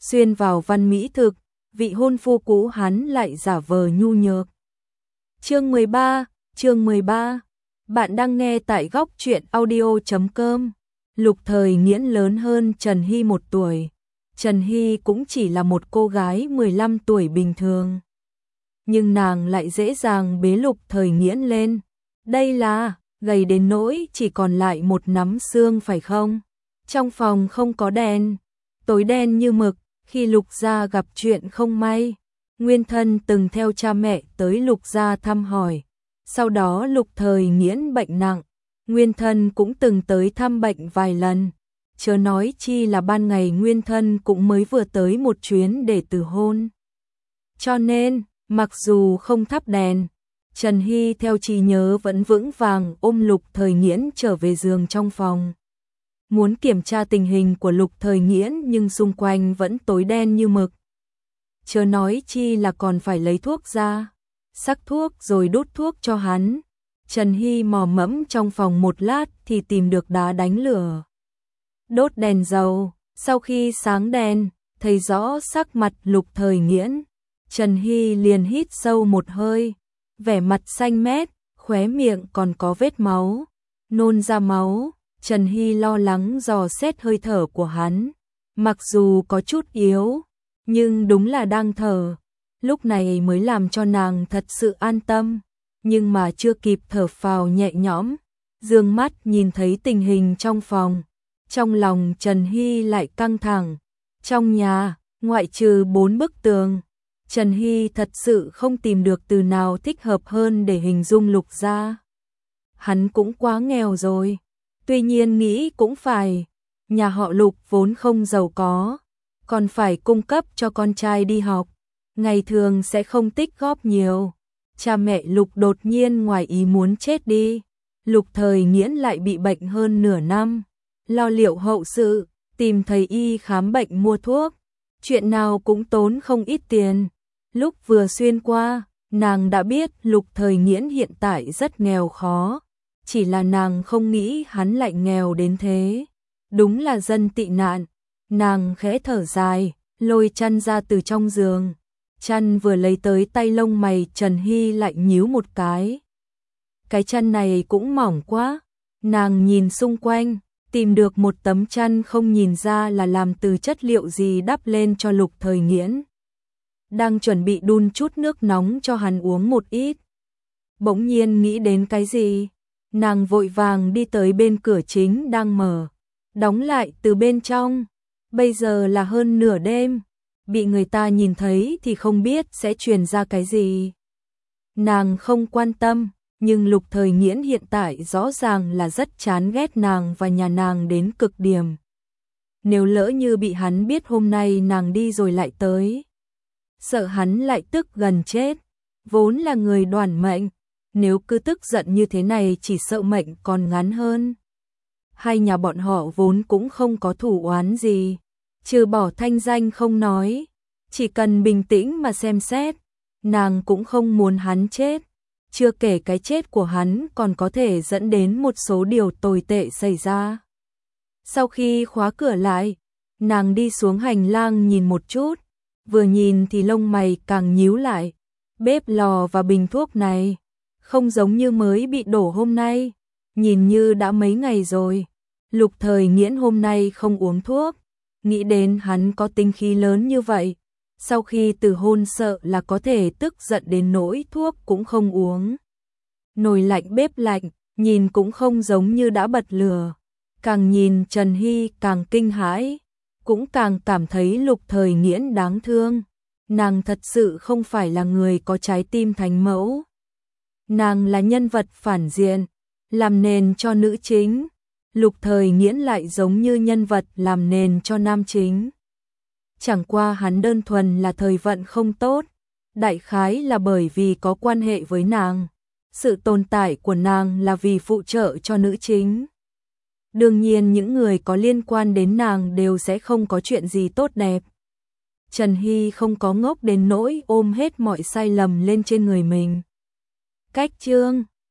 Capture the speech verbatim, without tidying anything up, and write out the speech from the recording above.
xuyên vào văn mỹ thực, vị hôn phu cũ hắn lại giả vờ nhu nhược. Chương mười ba, chương mười ba. Bạn đang nghe tại góc truyện audio chấm com. Lục Thời Nghiễn lớn hơn Trần Hy một tuổi. Trần Hy cũng chỉ là một cô gái mười lăm tuổi bình thường. Nhưng nàng lại dễ dàng bế Lục Thời Nghiễn lên. Đây là, gầy đến nỗi chỉ còn lại một nắm xương phải không? Trong phòng không có đèn, tối đen như mực. Khi Lục gia gặp chuyện không may, Nguyên Thân từng theo cha mẹ tới Lục gia thăm hỏi. Sau đó Lục Thời Nghiễn bệnh nặng, Nguyên Thân cũng từng tới thăm bệnh vài lần. Chớ nói chi là ban ngày Nguyên Thân cũng mới vừa tới một chuyến để từ hôn. Cho nên, mặc dù không thắp đèn, Trần Hy theo trí nhớ vẫn vững vàng ôm Lục Thời Nghiễn trở về giường trong phòng. Muốn kiểm tra tình hình của Lục Thời Nghiễn nhưng xung quanh vẫn tối đen như mực. Chớ nói chi là còn phải lấy thuốc ra, sắc thuốc rồi đốt thuốc cho hắn. Trần Hy mò mẫm trong phòng một lát thì tìm được đá đánh lửa. Đốt đèn dầu, sau khi sáng đèn, thấy rõ sắc mặt Lục Thời Nghiễn. Trần Hy liền hít sâu một hơi, vẻ mặt xanh mét, khóe miệng còn có vết máu, nôn ra máu. Trần Hy lo lắng dò xét hơi thở của hắn, mặc dù có chút yếu, nhưng đúng là đang thở, lúc này mới làm cho nàng thật sự an tâm, nhưng mà chưa kịp thở phào nhẹ nhõm, dương mắt nhìn thấy tình hình trong phòng, trong lòng Trần Hy lại căng thẳng. Trong nhà, ngoại trừ bốn bức tường, Trần Hy thật sự không tìm được từ nào thích hợp hơn để hình dung Lục gia. Hắn cũng quá nghèo rồi. Tuy nhiên nghĩ cũng phải, nhà họ Lục vốn không giàu có, còn phải cung cấp cho con trai đi học, ngày thường sẽ không tích góp nhiều. Cha mẹ Lục đột nhiên ngoài ý muốn chết đi, Lục Thời Nghiễn lại bị bệnh hơn nửa năm, lo liệu hậu sự, tìm thầy y khám bệnh mua thuốc, chuyện nào cũng tốn không ít tiền. Lúc vừa xuyên qua, nàng đã biết Lục Thời Nghiễn hiện tại rất nghèo khó. Chỉ là nàng không nghĩ hắn lại nghèo đến thế. Đúng là dân tị nạn. Nàng khẽ thở dài, lôi chăn ra từ trong giường. Chăn vừa lấy tới tay lông mày Trần Hy lại nhíu một cái. Cái chăn này cũng mỏng quá. Nàng nhìn xung quanh, tìm được một tấm chăn không nhìn ra là làm từ chất liệu gì đắp lên cho Lục Thời Nghiễn. Đang chuẩn bị đun chút nước nóng cho hắn uống một ít. Bỗng nhiên nghĩ đến cái gì? Nàng vội vàng đi tới bên cửa chính đang mở, đóng lại từ bên trong. Bây giờ là hơn nửa đêm, bị người ta nhìn thấy thì không biết sẽ truyền ra cái gì. Nàng không quan tâm, nhưng Lục Thời Nghiễn hiện tại rõ ràng là rất chán ghét nàng và nhà nàng đến cực điểm. Nếu lỡ như bị hắn biết hôm nay nàng đi rồi lại tới, sợ hắn lại tức gần chết, vốn là người đoản mệnh. Nếu cứ tức giận như thế này chỉ sợ mệnh còn ngắn hơn. Hai nhà bọn họ vốn cũng không có thù oán gì, trừ bỏ thanh danh không nói, chỉ cần bình tĩnh mà xem xét, nàng cũng không muốn hắn chết. Chưa kể cái chết của hắn còn có thể dẫn đến một số điều tồi tệ xảy ra. Sau khi khóa cửa lại, nàng đi xuống hành lang nhìn một chút, vừa nhìn thì lông mày càng nhíu lại. Bếp lò và bình thuốc này không giống như mới bị đổ hôm nay, nhìn như đã mấy ngày rồi. Lục Thời Nghiễn hôm nay không uống thuốc, nghĩ đến hắn có tính khí lớn như vậy, sau khi từ hôn sợ là có thể tức giận đến nỗi thuốc cũng không uống. Nồi lạnh bếp lạnh, nhìn cũng không giống như đã bật lửa. Càng nhìn Trần Hy càng kinh hãi, cũng càng cảm thấy Lục Thời Nghiễn đáng thương. Nàng thật sự không phải là người có trái tim thánh mẫu. Nàng là nhân vật phản diện, làm nền cho nữ chính. Lục Thời Nghiễn lại giống như nhân vật làm nền cho nam chính. Chẳng qua hắn đơn thuần là thời vận không tốt, đại khái là bởi vì có quan hệ với nàng. Sự tồn tại của nàng là vì phụ trợ cho nữ chính. Đương nhiên những người có liên quan đến nàng đều sẽ không có chuyện gì tốt đẹp. Trần Hy không có ngốc đến nỗi ôm hết mọi sai lầm lên trên người mình. Cách chương